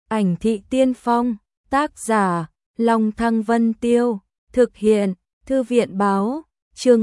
Ảnh thị tiên phong, tác giả, Long Thăng Vân Tiêu, thực hiện, Thư viện báo, chương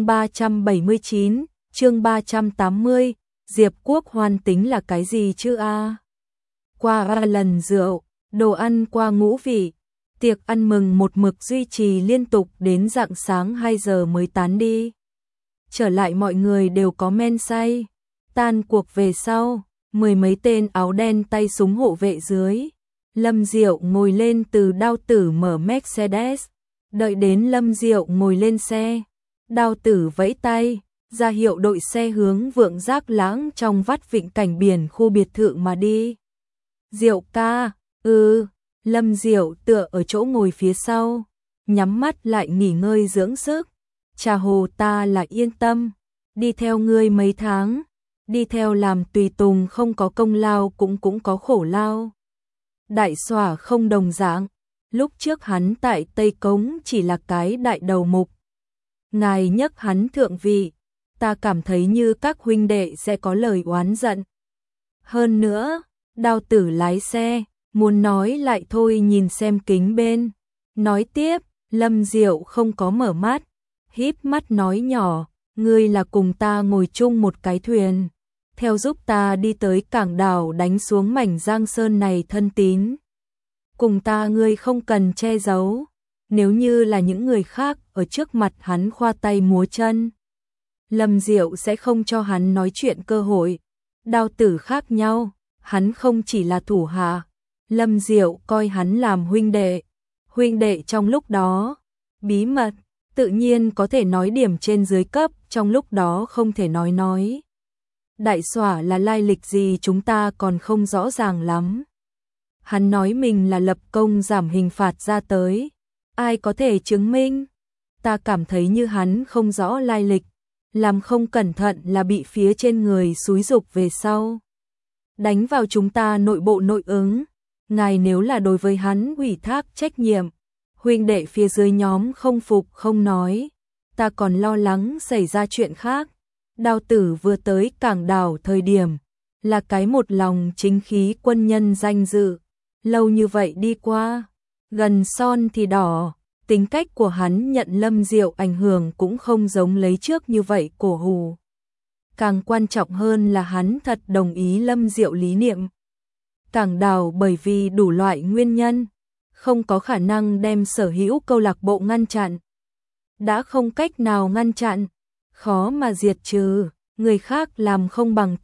379, chương 380, Diệp Quốc Hoan tính là cái gì chứ a? Qua 3 lần rượu, đồ ăn qua ngũ vị, tiệc ăn mừng một mực duy trì liên tục đến rạng sáng 2 giờ mới tán đi. Trở lại mọi người đều có men say, tan cuộc về sau, 10 mấy tên áo đen tay súng hộ vệ dưới. Lâm Diệu ngồi lên từ Đao Tử mở Mercedes, đợi đến Lâm Diệu ngồi lên xe, Đao Tử vẫy tay, ra hiệu đội xe hướng Vượng Giác Lãng trong vắt vịnh cảnh biển khu biệt thự mà đi. Diệu ca, Lâm Diệu tựa ở chỗ ngồi phía sau, nhắm mắt lại nghỉ ngơi dưỡng sức. Trà hồ ta là yên tâm, đi theo ngươi mấy tháng, đi theo làm tùy tùng không có công lao cũng có khổ lao. Đại Xỏa không đồng dạng, lúc trước hắn tại Tây Cống chỉ là cái đại đầu mục. Ngài nhấc hắn thượng vị, ta cảm thấy như các huynh đệ sẽ có lời oán giận. Hơn nữa, Đao Tử lái xe, muốn nói lại thôi nhìn xem kính bên. Nói tiếp, Lâm Diệu không có mở mắt, híp mắt nói nhỏ, ngươi là cùng ta ngồi chung một cái thuyền. Theo giúp ta đi tới cảng đảo đánh xuống mảnh Giang Sơn này thân tín. Cùng ta ngươi không cần che giấu, nếu như là những người khác ở trước mặt hắn khoa tay múa chân. Lâm Diệu sẽ không cho hắn nói chuyện cơ hội. Đao Tử khác nhau, hắn không chỉ là thủ hạ, Lâm Diệu coi hắn làm huynh đệ. Huynh đệ trong lúc đó, bí mật, tự nhiên có thể nói điểm trên dưới cấp, trong lúc đó không thể nói. Đại Xỏa là lai lịch gì chúng ta còn không rõ ràng lắm. Hắn nói mình là lập công giảm hình phạt ra tới. Ai có thể chứng minh? Ta cảm thấy như hắn không rõ lai lịch. Làm không cẩn thận là bị phía trên người xúi giục về sau. Đánh vào chúng ta nội bộ nội ứng. Ngài nếu là đối với hắn ủy thác trách nhiệm. Huynh đệ phía dưới nhóm không phục không nói. Ta còn lo lắng xảy ra chuyện khác. Đao Tử vừa tới cảng đảo thời điểm, là cái một lòng chính khí quân nhân danh dự. Lâu như vậy đi qua, gần son thì đỏ, tính cách của hắn nhận Lâm Diệu ảnh hưởng cũng không giống lấy trước như vậy cổ hù. Càng quan trọng hơn là hắn thật đồng ý Lâm Diệu lý niệm. Cảng đảo bởi vì đủ loại nguyên nhân, không có khả năng đem sở hữu câu lạc bộ ngăn chặn. Đã không cách nào ngăn chặn, khó mà diệt trừ, người khác làm không bằng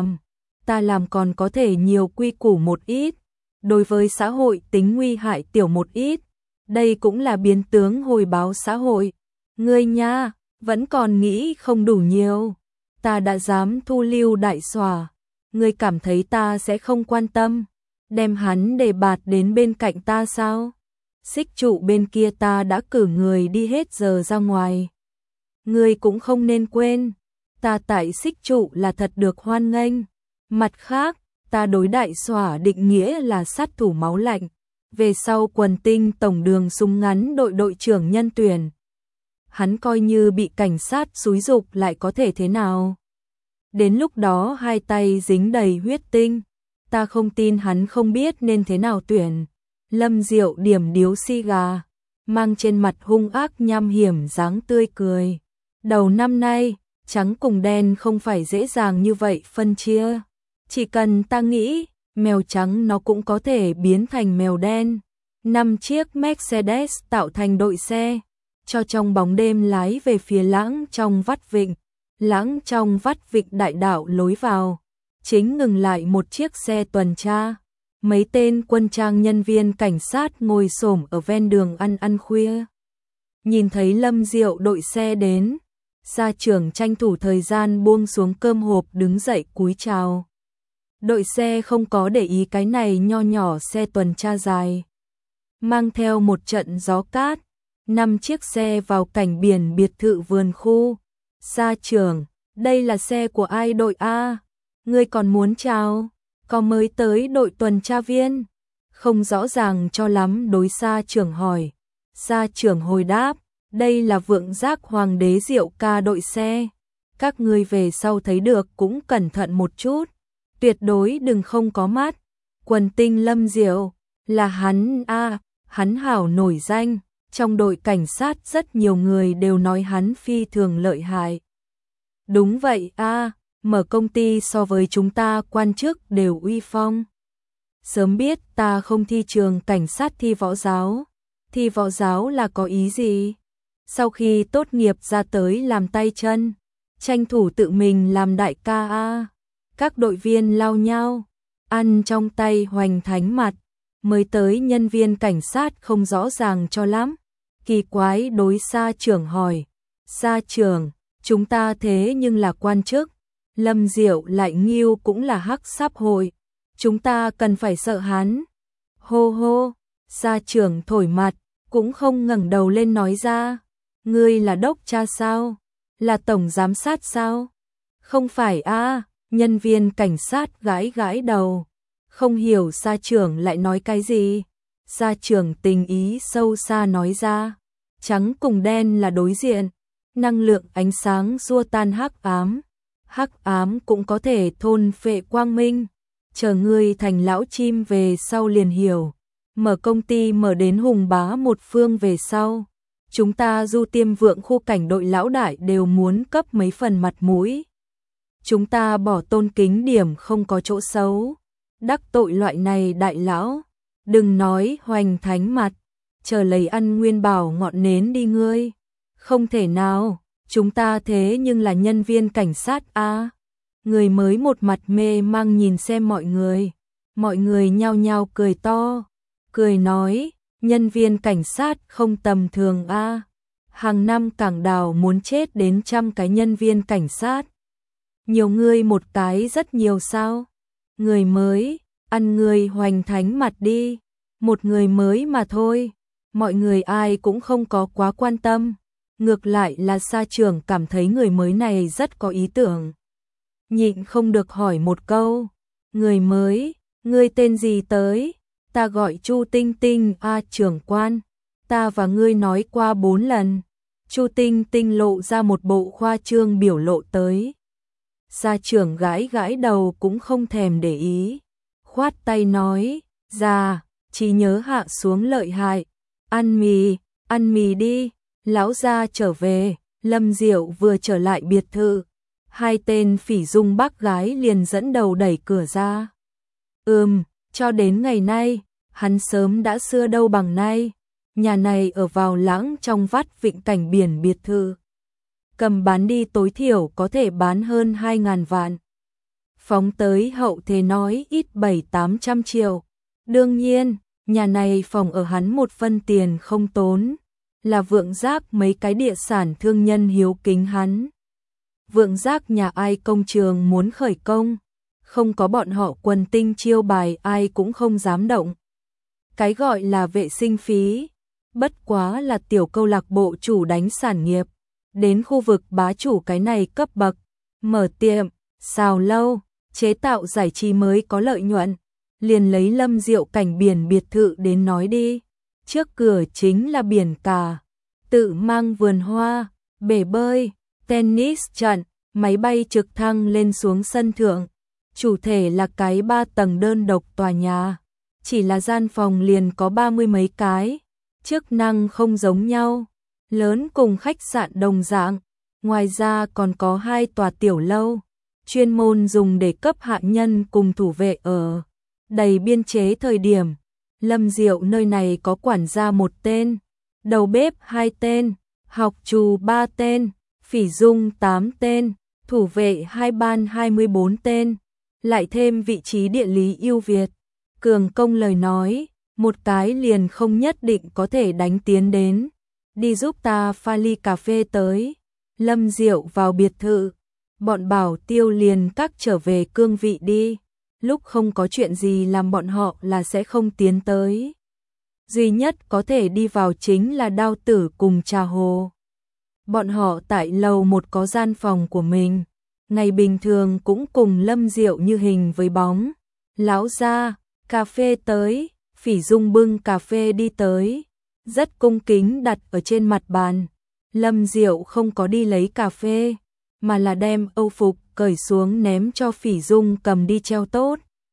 ta làm còn có thể nhiều quy củ một ít, đối với xã hội tính nguy hại tiểu một ít, đây cũng là biến tướng hồi báo xã hội. Ngươi nha, vẫn còn nghĩ không đủ nhiều, ta đã dám thu lưu Đại Xỏa, ngươi cảm thấy ta sẽ không quan tâm, đem hắn để bạt đến bên cạnh ta sao? Xích trụ bên kia ta đã cử người đi hết giờ ra ngoài. Ngươi cũng không nên quên, ta tại xích trụ là thật được hoan nghênh. Mặt khác, ta đối Đại Xỏa định nghĩa là sát thủ máu lạnh. Về sau quần tinh tổng đường súng ngắn đội trưởng nhân tuyển. Hắn coi như bị cảnh sát xúi giục lại có thể thế nào? Đến lúc đó hai tay dính đầy huyết tinh. Ta không tin hắn không biết nên thế nào tuyển. Lâm Diệu điểm điếu xi gà, mang trên mặt hung ác nham hiểm dáng tươi cười. Đầu năm nay, trắng cùng đen không phải dễ dàng như vậy phân chia. Chỉ cần ta nghĩ, mèo trắng nó cũng có thể biến thành mèo đen. 5 chiếc Mercedes tạo thành đội xe, cho trong bóng đêm lái về phía Lãng trong vắt vịnh. Lãng trong vắt vịnh đại đạo lối vào, chính ngừng lại một chiếc xe tuần tra. Mấy tên quân trang nhân viên cảnh sát ngồi xổm ở ven đường ăn khuya. Nhìn thấy Lâm Diệu đội xe đến, gia trưởng tranh thủ thời gian buông xuống cơm hộp đứng dậy cúi chào. Đội xe không có để ý cái này nho nhỏ xe tuần tra dài. Mang theo một trận gió cát, 5 chiếc xe vào cảnh biển biệt thự vườn khu. Gia trưởng, đây là xe của ai đội A? Ngươi còn muốn chào? Có mới tới đội tuần tra viên? Không rõ ràng cho lắm đối gia trưởng hỏi. Gia trưởng hồi đáp, đây là Vượng Giác Hoàng đế Diệu ca đội xe. Các ngươi về sau thấy được cũng cẩn thận một chút. Tuyệt đối đừng không có mắt. Quần tinh Lâm Diệu, Là hắn a, hắn hảo nổi danh, trong đội cảnh sát rất nhiều người đều nói hắn phi thường lợi hại. Đúng vậy a, mở công ty so với chúng ta quan chức đều uy phong. Sớm biết ta không thi trường cảnh sát thi võ giáo. Thi võ giáo là có ý gì? Sau khi tốt nghiệp ra tới làm tay chân, tranh thủ tự mình làm đại ca a. Các đội viên lao nhau, ăn trong tay hoành thánh mặt, mới tới nhân viên cảnh sát không rõ ràng cho lắm. Kỳ quái đối Sa trưởng hỏi, Sa trưởng, chúng ta thế nhưng là quan chức, Lâm Diệu lại nghiêu cũng là hắc sáp hội, chúng ta cần phải sợ hắn. Hô hô, Sa trưởng thổi mặt, cũng không ngẩng đầu lên nói ra, ngươi là đốc cha sao? Là tổng giám sát sao? Không phải a, nhân viên cảnh sát gãi gãi đầu, không hiểu Sa trưởng lại nói cái gì. Sa trưởng tình ý sâu xa nói ra, trắng cùng đen là đối diện, năng lượng ánh sáng xua tan hắc ám cũng có thể thôn phệ quang minh, chờ ngươi thành lão chim về sau liền hiểu. Mở công ty mở đến hùng bá một phương về sau, chúng ta Du Tiêm Vượng khu cảnh đội lão đại đều muốn cấp mấy phần mặt mũi. Chúng ta bỏ tôn kính điểm không có chỗ xấu, đắc tội loại này đại lão, đừng nói hoành thánh mặt, chờ lấy ăn nguyên bảo ngọn nến đi ngươi. Không thể nào, chúng ta thế nhưng là nhân viên cảnh sát a. Người mới một mặt mê mang nhìn xem mọi người nhao nhao cười to, cười nói, nhân viên cảnh sát không tầm thường a. Hàng năm Cảng Đào muốn chết đến 100 cái nhân viên cảnh sát. Nhiều người một cái rất nhiều sao? Người mới, ăn người hoành thánh mặt đi, một người mới mà thôi. Mọi người ai cũng không có quá quan tâm, ngược lại là Sa trưởng cảm thấy người mới này rất có ý tưởng. Nhịn không được hỏi một câu, người mới, ngươi tên gì tới? Ta gọi Chu Tinh Tinh a trưởng quan, ta và ngươi nói qua 4 lần. Chu Tinh Tinh lộ ra một bộ khoa trương biểu lộ tới. Sa trưởng gãi gãi đầu cũng không thèm để ý, khoát tay nói, già, trí nhớ hạ xuống lợi hại, ăn mì đi. Lão gia trở về, Lâm Diệu vừa trở lại biệt thự, hai tên phỉ dung bác gái liền dẫn đầu đẩy cửa ra. Cho đến ngày nay, hắn sớm đã xưa đâu bằng nay, nhà này ở vào lãng trong vắt vịnh cảnh biển biệt thự. Cầm bán đi tối thiểu có thể bán hơn 2.000 vạn. Phóng tới hậu thế nói ít 700-800 triệu. Đương nhiên, nhà này phòng ở hắn một phân tiền không tốn, là Vượng Giác mấy cái địa sản thương nhân hiếu kính hắn. Vượng Giác nhà ai công trường muốn khởi công, không có bọn họ quần tinh chiêu bài ai cũng không dám động. Cái gọi là vệ sinh phí, bất quá là tiểu câu lạc bộ chủ đánh sản nghiệp, đến khu vực bá chủ cái này cấp bậc, mở tiệm, xào lâu, chế tạo giải trí mới có lợi nhuận, liền lấy Lâm Diệu cảnh biển biệt thự đến nói đi. Trước cửa chính là biển cả, tự mang vườn hoa, bể bơi, tennis trận, máy bay trực thăng lên xuống sân thượng. Chủ thể là cái 3 tầng đơn độc tòa nhà, chỉ là gian phòng liền có 30 mấy cái, chức năng không giống nhau, lớn cùng khách sạn đồng dạng. Ngoài ra còn có 2 tòa tiểu lâu, chuyên môn dùng để cấp hạ nhân cùng thủ vệ ở. Đầy biên chế thời điểm, Lâm Diệu nơi này có quản gia 1 tên, đầu bếp 2 tên, học trù 3 tên, phỉ dung 8 tên, thủ vệ 2 ban 24 tên, lại thêm vị trí địa lý ưu việt. Cường công lời nói, một cái liền không nhất định có thể đánh tiến đến. Đi giúp ta pha ly cà phê tới. Lâm Diệu vào biệt thự, bọn bảo tiêu liền các trở về cương vị đi. Lúc không có chuyện gì làm bọn họ là sẽ không tiến tới. Duy nhất có thể đi vào chính là Đao Tử cùng Trà Hồ. Bọn họ tại lầu 1 có gian phòng của mình, ngày bình thường cũng cùng Lâm Diệu như hình với bóng. Lão gia, cà phê tới, Phỉ Dung bưng cà phê đi tới, rất cung kính đặt ở trên mặt bàn. Lâm Diệu không có đi lấy cà phê, mà là đem âu phục cởi xuống ném cho Phỉ Dung cầm đi treo tốt.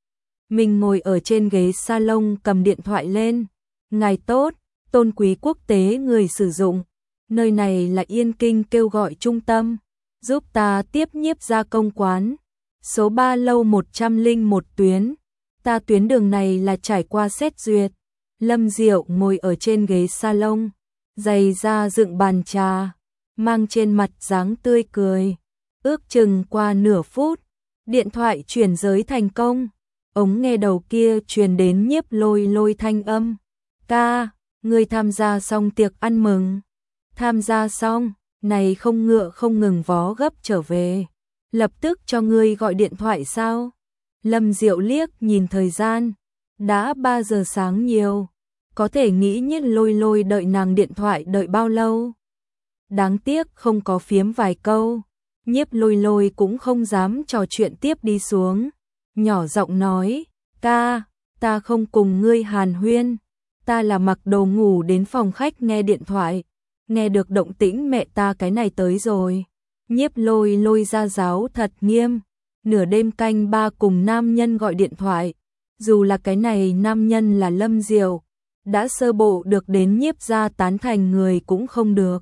Mình ngồi ở trên ghế salon cầm điện thoại lên. Ngài tốt, tôn quý quốc tế người sử dụng. Nơi này là Yên Kinh kêu gọi trung tâm. Giúp ta tiếp nhiếp gia công quán. Số 3 lâu 101 tuyến. Ta tuyến đường này là trải qua xét duyệt. Lâm Diệu ngồi ở trên ghế salon. Giày da dựng bàn trà. Mang trên mặt dáng tươi cười. Ước chừng qua nửa phút. Điện thoại chuyển giới thành công. Ống nghe đầu kia truyền đến Nhiếp Lôi Lôi thanh âm. Ca, ngươi tham gia xong tiệc ăn mừng. Tham gia xong, này không ngựa không ngừng vó gấp trở về. Lập tức cho ngươi gọi điện thoại sao? Lâm Diệu liếc nhìn thời gian. Đã 3 giờ sáng nhiều. Có thể nghĩ Nhiếp Lôi Lôi đợi nàng điện thoại đợi bao lâu. Đáng tiếc không có phiếm vài câu. Nhiếp Lôi Lôi cũng không dám trò chuyện tiếp đi xuống. Nhỏ giọng nói, ca, ta không cùng ngươi hàn huyên. Ta là mặc đồ ngủ đến phòng khách nghe điện thoại. Nghe được động tĩnh mẹ ta cái này tới rồi. Nhiếp Lôi Lôi ra giáo thật nghiêm. Nửa đêm canh 3 cùng nam nhân gọi điện thoại. Dù là cái này nam nhân là Lâm Diệu. Đã sơ bộ được đến nhiếp gia tán thành người cũng không được.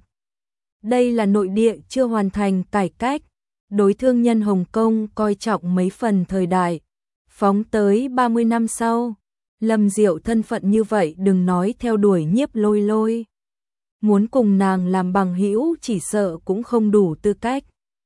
Đây là nội địa chưa hoàn thành cải cách. Đối thương nhân Hồng Kông coi trọng mấy phần thời đại. Phóng tới 30 năm sau. Lâm Diệu thân phận như vậy đừng nói theo đuổi Nhiếp Lôi Lôi. Muốn cùng nàng làm bằng hữu chỉ sợ cũng không đủ tư cách.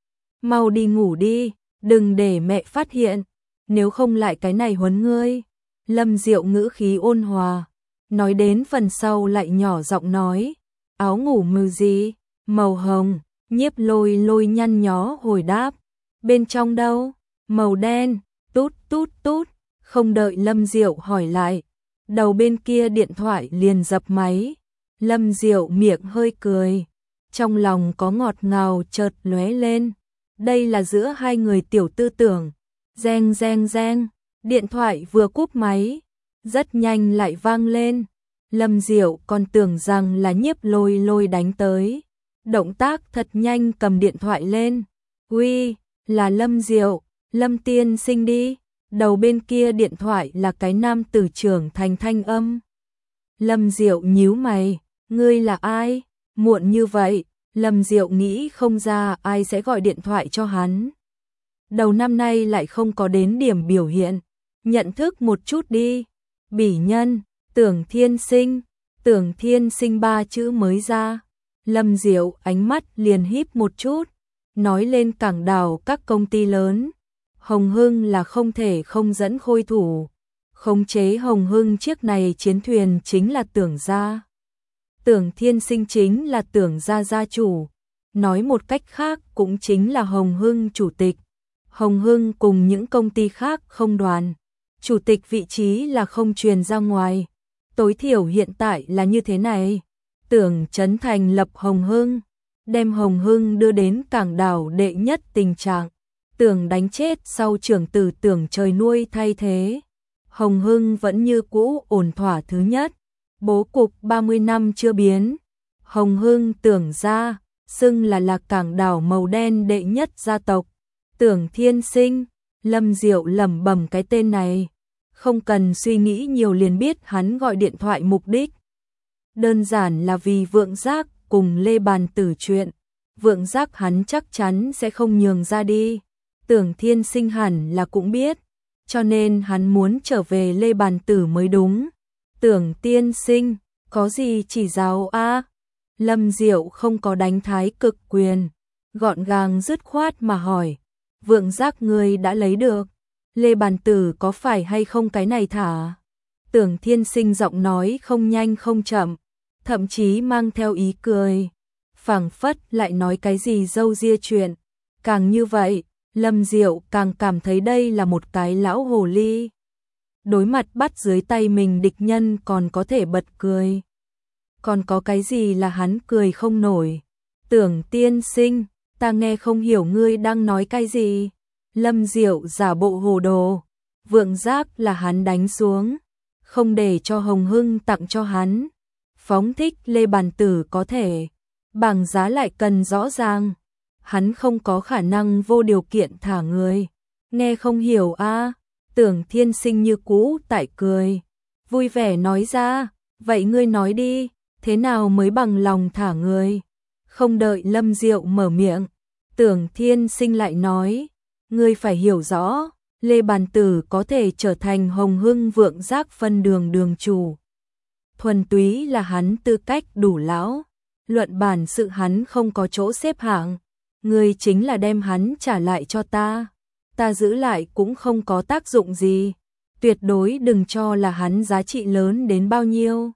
Mau đi ngủ đi, đừng để mẹ phát hiện. Nếu không lại cái này huấn ngươi. Lâm Diệu ngữ khí ôn hòa. Nói đến phần sau lại nhỏ giọng nói. Áo ngủ màu gì? Màu hồng. Nhiếp Lôi Lôi nhăn nhó hồi đáp. Bên trong đâu? Màu đen. Tút tút tút. Không đợi Lâm Diệu hỏi lại. Đầu bên kia điện thoại liền dập máy. Lâm Diệu miệng hơi cười. Trong lòng có ngọt ngào chợt lóe lên. Đây là giữa hai người tiểu tư tưởng. Reng reng reng. Điện thoại vừa cúp máy. Rất nhanh lại vang lên. Lâm Diệu còn tưởng rằng là Nhiếp Lôi Lôi đánh tới. Động tác thật nhanh cầm điện thoại lên. Uy, là Lâm Diệu, Lâm tiên sinh đi. Đầu bên kia điện thoại là cái nam tử trưởng thành thanh âm. Lâm Diệu nhíu mày, ngươi là ai? Muộn như vậy, Lâm Diệu nghĩ không ra ai sẽ gọi điện thoại cho hắn. Đầu năm nay lại không có đến điểm biểu hiện. Nhận thức một chút đi. Bỉ nhân, Tưởng Thiên Sinh. Tưởng Thiên Sinh 3 chữ mới ra. Lâm Diệu ánh mắt liền híp một chút. Nói lên cảng đảo các công ty lớn. Hồng Hưng là không thể không dẫn Khôi Thủ. Khống chế Hồng Hưng chiếc này chiến thuyền chính là Tưởng gia. Tưởng Thiên Sinh chính là Tưởng gia gia chủ. Nói một cách khác cũng chính là Hồng Hưng chủ tịch. Hồng Hưng cùng những công ty khác không đoàn. Chủ tịch vị trí là không truyền ra ngoài. Tối thiểu hiện tại là như thế này. Tưởng Trấn thành lập Hồng Hưng. Đem Hồng Hưng đưa đến cảng đảo đệ nhất tình trạng. Tưởng đánh chết sau trưởng tử Tưởng trời nuôi thay thế. Hồng Hưng vẫn như cũ ổn thỏa thứ nhất. Bố cục 30 năm chưa biến. Hồng Hưng Tưởng gia, xưng là cảng đảo màu đen đệ nhất gia tộc. Tưởng Thiên Sinh, Lâm Diệu lẩm bẩm cái tên này. Không cần suy nghĩ nhiều liền biết hắn gọi điện thoại mục đích. Đơn giản là vì Vượng Giác cùng Lê Bàn Tử chuyện. Vượng Giác hắn chắc chắn sẽ không nhường ra đi. Tưởng Thiên Sinh hẳn là cũng biết. Cho nên hắn muốn trở về Lê Bàn Tử mới đúng. Tưởng tiên sinh, có gì chỉ giáo a? Lâm Diệu không có đánh thái cực quyền. Gọn gàng dứt khoát mà hỏi. Vượng Giác người đã lấy được. Lê Bàn Tử có phải hay không cái này thả? Tưởng Thiên Sinh giọng nói không nhanh không chậm. Thậm chí mang theo ý cười. Phảng phất lại nói cái gì dâu ria chuyện. Càng như vậy, Lâm Diệu càng cảm thấy đây là một cái lão hồ ly. Đối mặt bắt dưới tay mình địch nhân còn có thể bật cười. Còn có cái gì là hắn cười không nổi. Tưởng tiên sinh, ta nghe không hiểu ngươi đang nói cái gì. Lâm Diệu giả bộ hồ đồ. Vượng Giác là hắn đánh xuống. Không để cho Hồng Hưng tặng cho hắn. Phóng thích Lê Bàn Tử có thể. Bảng giá lại cần rõ ràng. Hắn không có khả năng vô điều kiện thả người. Nghe không hiểu a? Tưởng Thiên Sinh như cũ tại cười, vui vẻ nói ra, vậy ngươi nói đi, thế nào mới bằng lòng thả người? Không đợi Lâm Diệu mở miệng, Tưởng Thiên Sinh lại nói, ngươi phải hiểu rõ, Lê Bàn Tử có thể trở thành Hồng Hưng Vượng Giác phân đường đường chủ. Thuần túy là hắn tư cách đủ lão, luận bản sự hắn không có chỗ xếp hạng, ngươi chính là đem hắn trả lại cho ta giữ lại cũng không có tác dụng gì, tuyệt đối đừng cho là hắn giá trị lớn đến bao nhiêu.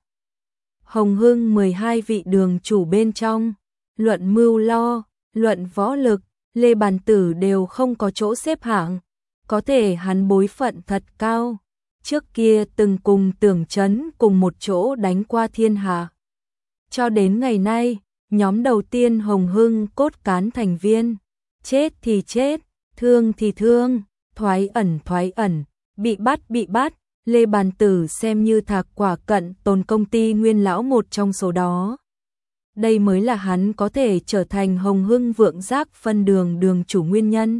Hồng Hưng 12 vị đường chủ bên trong, luận mưu lo, luận võ lực, Lê Bàn Tử đều không có chỗ xếp hạng, có thể hắn bối phận thật cao, trước kia từng cùng Tưởng Chấn cùng một chỗ đánh qua thiên hạ. Cho đến ngày nay, nhóm đầu tiên Hồng Hưng cốt cán thành viên, chết thì chết, thương thì thương, thoái ẩn, bị bắt, Lê Bàn Tử xem như Thạc Quả Cận Tồn công ty nguyên lão một trong số đó. Đây mới là hắn có thể trở thành Hồng Hưng Vượng Giác phân đường đường chủ nguyên nhân.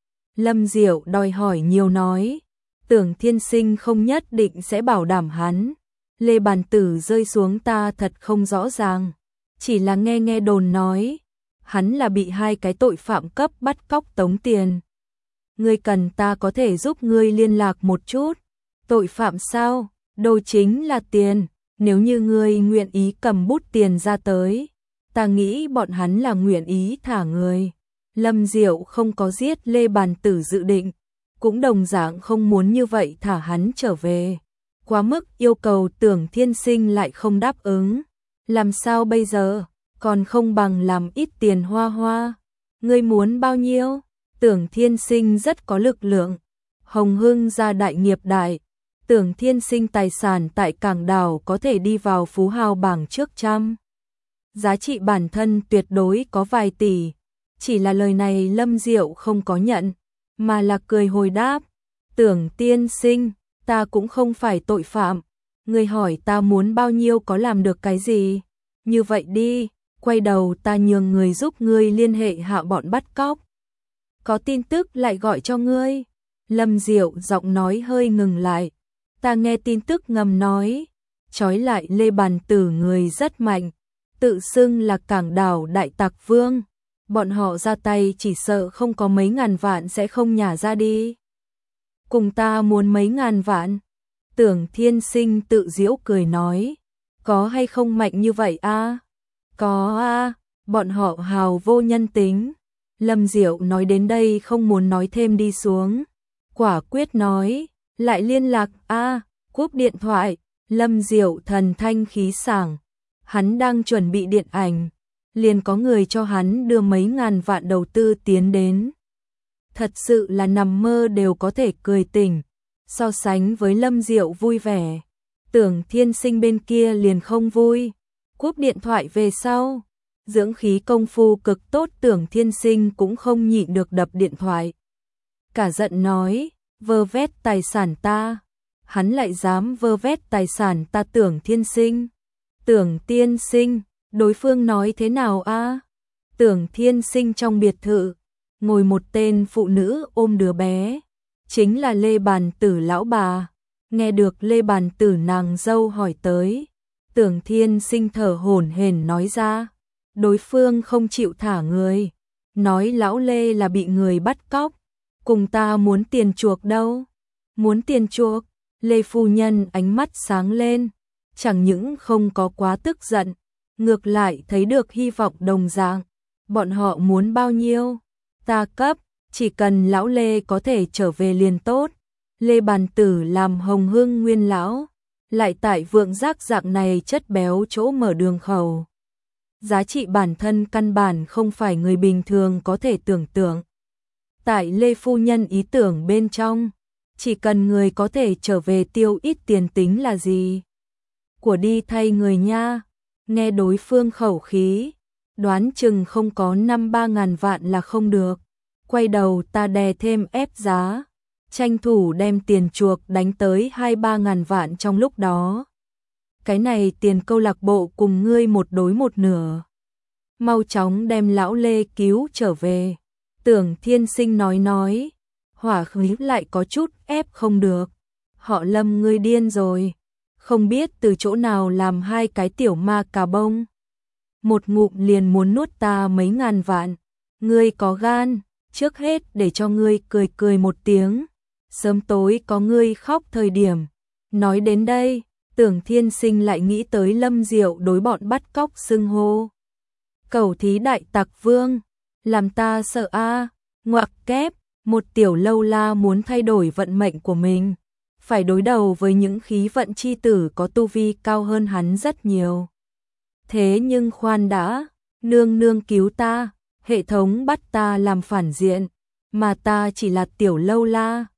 Lâm Diệu đòi hỏi nhiều nói, Tưởng Thiên Sinh không nhất định sẽ bảo đảm hắn. Lê Bàn Tử rơi xuống ta thật không rõ ràng, chỉ là nghe đồn nói, hắn là bị hai cái tội phạm cấp bắt cóc tống tiền. Ngươi cần ta có thể giúp ngươi liên lạc một chút. Tội phạm sao? Đồ chính là tiền, nếu như ngươi nguyện ý cầm bút tiền ra tới, ta nghĩ bọn hắn là nguyện ý thả người. Lâm Diệu không có giết Lê Bàn Tử dự định, cũng đồng dạng không muốn như vậy thả hắn trở về. Quá mức yêu cầu Tưởng Thiên Sinh lại không đáp ứng. Làm sao bây giờ? Còn không bằng làm ít tiền hoa. Ngươi muốn bao nhiêu? Tưởng Thiên Sinh rất có lực lượng. Hồng Hưng gia đại nghiệp đại. Tưởng Thiên Sinh tài sản tại Cảng Đảo có thể đi vào phú hào bảng trước trăm. Giá trị bản thân tuyệt đối có vài tỷ. Chỉ là lời này Lâm Diệu không có nhận, mà là cười hồi đáp. Tưởng Thiên Sinh, ta cũng không phải tội phạm. Ngươi hỏi ta muốn bao nhiêu có làm được cái gì? Như vậy đi, quay đầu ta nhường người giúp ngươi liên hệ hạ bọn bắt cóc. Có tin tức lại gọi cho ngươi. Lâm Diệu giọng nói hơi ngừng lại. Ta nghe tin tức ngầm nói, trói lại Lê Bàn Tử người rất mạnh, tự xưng là Cảng Đảo đại tặc vương. Bọn họ ra tay chỉ sợ không có mấy ngàn vạn sẽ không nhả ra đi. Cùng ta muốn mấy ngàn vạn. Tưởng Thiên Sinh tự giễu cười nói, có hay không mạnh như vậy a? Có a, bọn họ hào vô nhân tính. Lâm Diệu nói đến đây không muốn nói thêm đi xuống. Quả quyết nói, lại liên lạc a, cúp điện thoại. Lâm Diệu thần thanh khí sảng, hắn đang chuẩn bị điện ảnh, liền có người cho hắn đưa mấy ngàn vạn đầu tư tiến đến. Thật sự là nằm mơ đều có thể cười tỉnh. So sánh với Lâm Diệu vui vẻ, Tưởng Thiên Sinh bên kia liền không vui. Cúp điện thoại về sau, dưỡng khí công phu cực tốt Tưởng Thiên Sinh cũng không nhịn được đập điện thoại. Cả giận nói, vơ vét tài sản ta. Hắn lại dám vơ vét tài sản ta. Tưởng Thiên Sinh. Tưởng Thiên Sinh, đối phương nói thế nào a? Tưởng Thiên Sinh trong biệt thự, ngồi một tên phụ nữ ôm đứa bé, chính là Lê Bàn Tử lão bà. Nghe được Lê Bàn Tử nàng dâu hỏi tới, Tưởng Thiên Sinh thở hổn hển nói ra, đối phương không chịu thả người, nói lão Lê là bị người bắt cóc, cùng ta muốn tiền chuộc đâu. Muốn tiền chuộc? Lê phu nhân ánh mắt sáng lên, chẳng những không có quá tức giận, ngược lại thấy được hy vọng đồng dạng. Bọn họ muốn bao nhiêu? Ta cấp, chỉ cần lão Lê có thể trở về liền tốt. Lê Bàn Tử làm Hồng Hưng nguyên lão, lại tại Vượng Giác dạng này chất béo chỗ mở đường khẩu. Giá trị bản thân căn bản không phải người bình thường có thể tưởng tượng. Tại Lê phu nhân ý tưởng bên trong, chỉ cần người có thể trở về tiêu ít tiền tính là gì? Của đi thay người nha. Nghe đối phương khẩu khí, đoán chừng không có 5-3 ngàn vạn là không được. Quay đầu ta đè thêm ép giá, tranh thủ đem tiền chuộc đánh tới 2-3 ngàn vạn trong lúc đó. Cái này tiền câu lạc bộ cùng ngươi một đối một nửa. Mau chóng đem lão Lê cứu trở về. Tưởng Thiên Sinh nói. hỏa khí lại có chút ép không được. Họ Lâm ngươi điên rồi, không biết từ chỗ nào làm hai cái tiểu ma cà bông. Một ngụm liền muốn nuốt ta mấy ngàn vạn. Ngươi có gan, trước hết để cho ngươi cười cười một tiếng. Sớm tối có ngươi khóc thời điểm. Nói đến đây, Tưởng Thiên Sinh lại nghĩ tới Lâm Diệu đối bọn bắt cóc xưng hô. Cẩu thí đại tặc vương, làm ta sợ a. Ngoặc kép, một tiểu lâu la muốn thay đổi vận mệnh của mình, phải đối đầu với những khí vận chi tử có tu vi cao hơn hắn rất nhiều. Thế nhưng khoan đã, nương nương cứu ta, hệ thống bắt ta làm phản diện, mà ta chỉ là tiểu lâu la,